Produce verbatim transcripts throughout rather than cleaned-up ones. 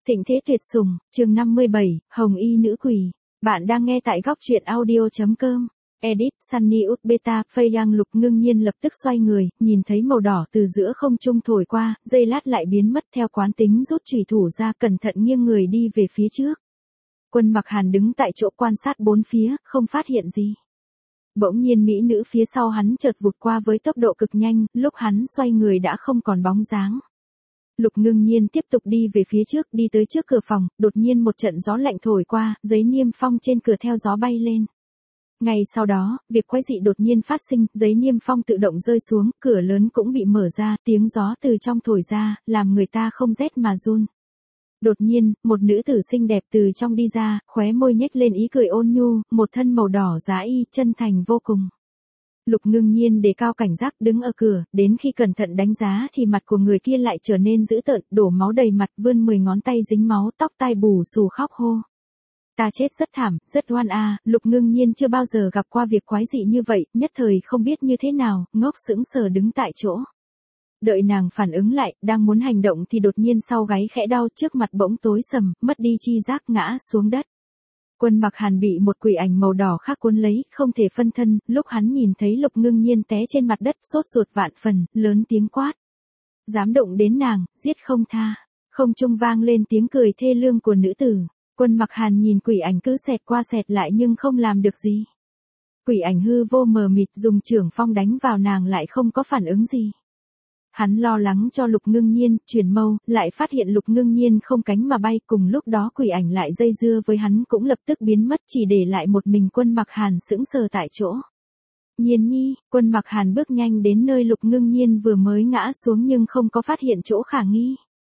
Thịnh thế tuyệt sủng, chương năm mươi bảy, Hồng y nữ quỷ. Bạn đang nghe tại góc truyện audio chấm com. Edit, Sunny Ut Beta, Phây Yang Lục Ngưng Nhiên lập tức xoay người, nhìn thấy màu đỏ từ giữa không trung thổi qua, giây lát lại biến mất theo quán tính rút chùy thủ ra cẩn thận nghiêng người đi về phía trước. Quân Mặc Hàn đứng tại chỗ quan sát bốn phía, không phát hiện gì. Bỗng nhiên mỹ nữ phía sau hắn chợt vụt qua với tốc độ cực nhanh, lúc hắn xoay người đã không còn bóng dáng. Lục Ngưng Nhiên tiếp tục đi về phía trước, đi tới trước cửa phòng, đột nhiên một trận gió lạnh thổi qua, giấy niêm phong trên cửa theo gió bay lên. Ngay sau đó, việc quái dị đột nhiên phát sinh, giấy niêm phong tự động rơi xuống, cửa lớn cũng bị mở ra, tiếng gió từ trong thổi ra, làm người ta không rét mà run. Đột nhiên, một nữ tử xinh đẹp từ trong đi ra, khóe môi nhếch lên ý cười ôn nhu, một thân màu đỏ giá y, chân thành vô cùng. Lục Ngưng Nhiên đề cao cảnh giác đứng ở cửa, đến khi cẩn thận đánh giá thì mặt của người kia lại trở nên dữ tợn, đổ máu đầy mặt, vươn mười ngón tay dính máu, tóc tai bù xù khóc hô. Ta chết rất thảm, rất oan a. Lục Ngưng Nhiên chưa bao giờ gặp qua việc quái dị như vậy, nhất thời không biết như thế nào, ngốc sững sờ đứng tại chỗ. Đợi nàng phản ứng lại, đang muốn hành động thì đột nhiên sau gáy khẽ đau, trước mặt bỗng tối sầm, mất đi chi giác ngã xuống đất. Quân Mặc Hàn bị một quỷ ảnh màu đỏ khác cuốn lấy, không thể phân thân, lúc hắn nhìn thấy Lục Ngưng Nhiên té trên mặt đất sốt ruột vạn phần, lớn tiếng quát. Dám động đến nàng, giết không tha. Không trung vang lên tiếng cười thê lương của nữ tử. Quân Mặc Hàn nhìn quỷ ảnh cứ xẹt qua xẹt lại nhưng không làm được gì. Quỷ ảnh hư vô mờ mịt dùng chưởng phong đánh vào nàng lại không có phản ứng gì. Hắn lo lắng cho Lục Ngưng Nhiên, chuyển mâu, lại phát hiện Lục Ngưng Nhiên không cánh mà bay, cùng lúc đó quỷ ảnh lại dây dưa với hắn cũng lập tức biến mất, chỉ để lại một mình Quân Mặc Hàn sững sờ tại chỗ. Nhiên nhi, Quân Mặc Hàn bước nhanh đến nơi Lục Ngưng Nhiên vừa mới ngã xuống nhưng không có phát hiện chỗ khả nghi.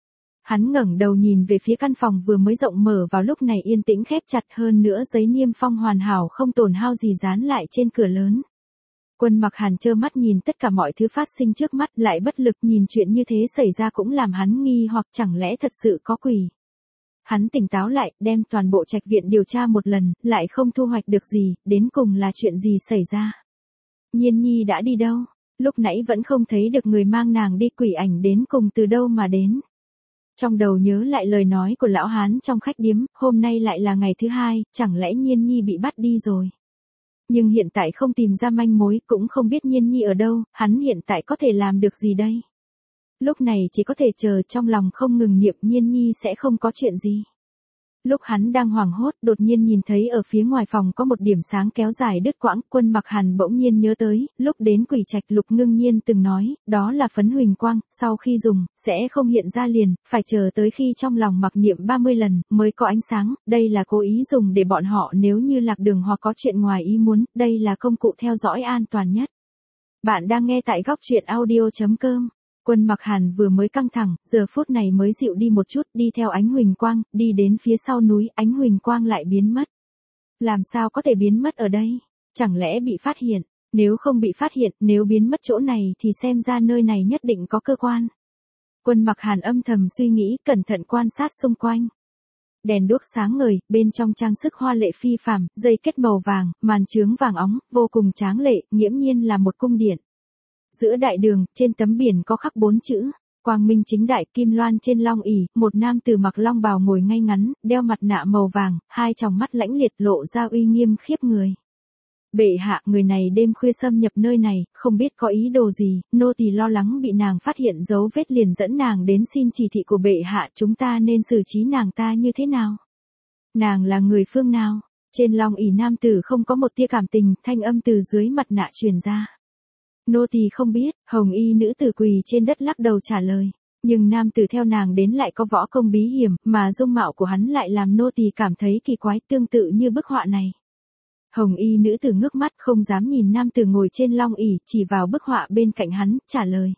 Hắn ngẩng đầu nhìn về phía căn phòng vừa mới rộng mở vào lúc này yên tĩnh khép chặt, hơn nữa giấy niêm phong hoàn hảo không tổn hao gì dán lại trên cửa lớn. Quân Mặc Hàn trơ mắt nhìn tất cả mọi thứ phát sinh trước mắt, lại bất lực, nhìn chuyện như thế xảy ra cũng làm hắn nghi hoặc chẳng lẽ thật sự có quỷ. Hắn tỉnh táo lại, đem toàn bộ trạch viện điều tra một lần, lại không thu hoạch được gì, đến cùng là chuyện gì xảy ra. Nhiên nhi đã đi đâu? Lúc nãy vẫn không thấy được người mang nàng đi, quỷ ảnh đến cùng từ đâu mà đến. Trong đầu nhớ lại lời nói của lão hán trong khách điếm, hôm nay lại là ngày thứ hai, chẳng lẽ Nhiên nhi bị bắt đi rồi. Nhưng hiện tại không tìm ra manh mối, cũng không biết Nhiên nhi ở đâu, hắn hiện tại có thể làm được gì đây? Lúc này chỉ có thể chờ, trong lòng không ngừng niệm Nhiên nhi sẽ không có chuyện gì. Lúc hắn đang hoảng hốt, đột nhiên nhìn thấy ở phía ngoài phòng có một điểm sáng kéo dài đứt quãng, Quân Mặc Hàn bỗng nhiên nhớ tới, lúc đến quỷ trạch Lục Ngưng Nhiên từng nói, đó là phấn huỳnh quang, sau khi dùng, sẽ không hiện ra liền, phải chờ tới khi trong lòng mặc niệm ba mươi lần, mới có ánh sáng, đây là cố ý dùng để bọn họ nếu như lạc đường hoặc có chuyện ngoài ý muốn, đây là công cụ theo dõi an toàn nhất. Bạn đang nghe tại góc truyện audio chấm com. Quân Mặc Hàn vừa mới căng thẳng, giờ phút này mới dịu đi một chút, đi theo ánh huỳnh quang, đi đến phía sau núi, ánh huỳnh quang lại biến mất. Làm sao có thể biến mất ở đây? Chẳng lẽ bị phát hiện? Nếu không bị phát hiện, nếu biến mất chỗ này thì xem ra nơi này nhất định có cơ quan. Quân Mặc Hàn âm thầm suy nghĩ, cẩn thận quan sát xung quanh. Đèn đuốc sáng ngời, bên trong trang sức hoa lệ phi phàm, dây kết màu vàng, màn chướng vàng óng, vô cùng tráng lệ, nghiễm nhiên là một cung điện. Giữa đại đường, trên tấm biển có khắc bốn chữ, quang minh chính đại, kim loan trên long ỷ, một nam tử mặc long bào ngồi ngay ngắn, đeo mặt nạ màu vàng, hai tròng mắt lãnh liệt lộ ra uy nghiêm khiếp người. Bệ hạ, người này đêm khuya xâm nhập nơi này, không biết có ý đồ gì, nô tỳ lo lắng bị nàng phát hiện dấu vết liền dẫn nàng đến xin chỉ thị của bệ hạ, chúng ta nên xử trí nàng ta như thế nào? Nàng là người phương nào? Trên long ỷ nam tử không có một tia cảm tình, thanh âm từ dưới mặt nạ truyền ra. Nô tỳ không biết, hồng y nữ tử quỳ trên đất lắc đầu trả lời. Nhưng nam tử theo nàng đến lại có võ công bí hiểm, mà dung mạo của hắn lại làm nô tỳ cảm thấy kỳ quái, tương tự như bức họa này. Hồng y nữ tử ngước mắt không dám nhìn nam tử ngồi trên long ỷ, chỉ vào bức họa bên cạnh hắn, trả lời.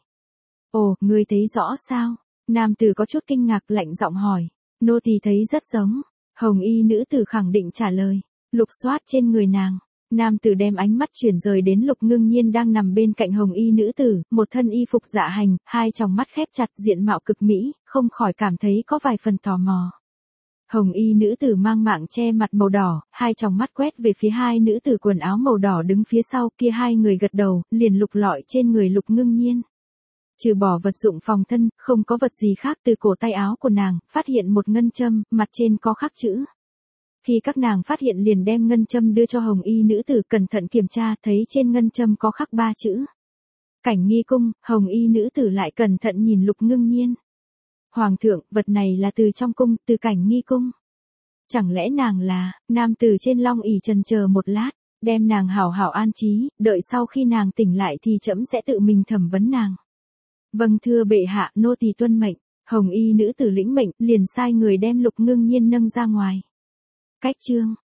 Ồ, ngươi thấy rõ sao? Nam tử có chút kinh ngạc, lạnh giọng hỏi. Nô tỳ thấy rất giống. Hồng y nữ tử khẳng định trả lời. Lục soát trên người nàng. Nam tử đem ánh mắt chuyển rời đến Lục Ngưng Nhiên đang nằm bên cạnh hồng y nữ tử, một thân y phục dạ hành, hai tròng mắt khép chặt, diện mạo cực mỹ, không khỏi cảm thấy có vài phần tò mò. Hồng y nữ tử mang mạng che mặt màu đỏ, hai tròng mắt quét về phía hai nữ tử quần áo màu đỏ đứng phía sau, kia hai người gật đầu, liền lục lọi trên người Lục Ngưng Nhiên. Trừ bỏ vật dụng phòng thân, không có vật gì khác. Từ cổ tay áo của nàng, phát hiện một ngân châm, mặt trên có khắc chữ. Khi các nàng phát hiện liền đem ngân châm đưa cho hồng y nữ tử cẩn thận kiểm tra, thấy trên ngân châm có khắc ba chữ. Cảnh nghi cung. Hồng y nữ tử lại cẩn thận nhìn Lục Ngưng Nhiên. Hoàng thượng, vật này là từ trong cung, từ cảnh nghi cung. Chẳng lẽ nàng là, nam tử trên long ỷ trần chờ một lát, đem nàng hảo hảo an trí, đợi sau khi nàng tỉnh lại thì trẫm sẽ tự mình thẩm vấn nàng. Vâng thưa bệ hạ, nô tỳ tuân mệnh. Hồng y nữ tử lĩnh mệnh, liền sai người đem Lục Ngưng Nhiên nâng ra ngoài. Cách chương